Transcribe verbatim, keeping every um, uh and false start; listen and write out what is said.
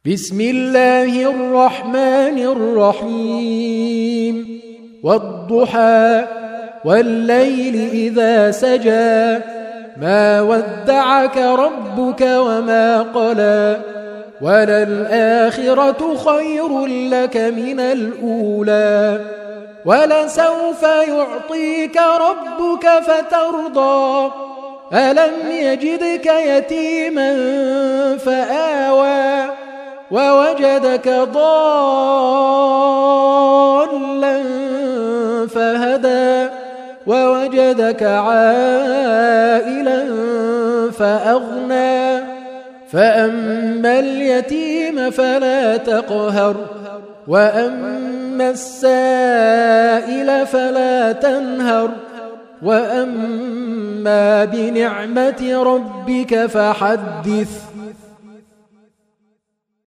بسم الله الرحمن الرحيم والضحى والليل إذا سجى ما ودعك ربك وما قلى وللآخرة خير لك من الأولى ولسوف يعطيك ربك فترضى ألم يجدك يتيما فآوى ووجدك ضالا فهدى ووجدك عائلا فأغنى فأما اليتيم فلا تقهر وأما السائل فلا تنهر وأما بنعمة ربك فحدث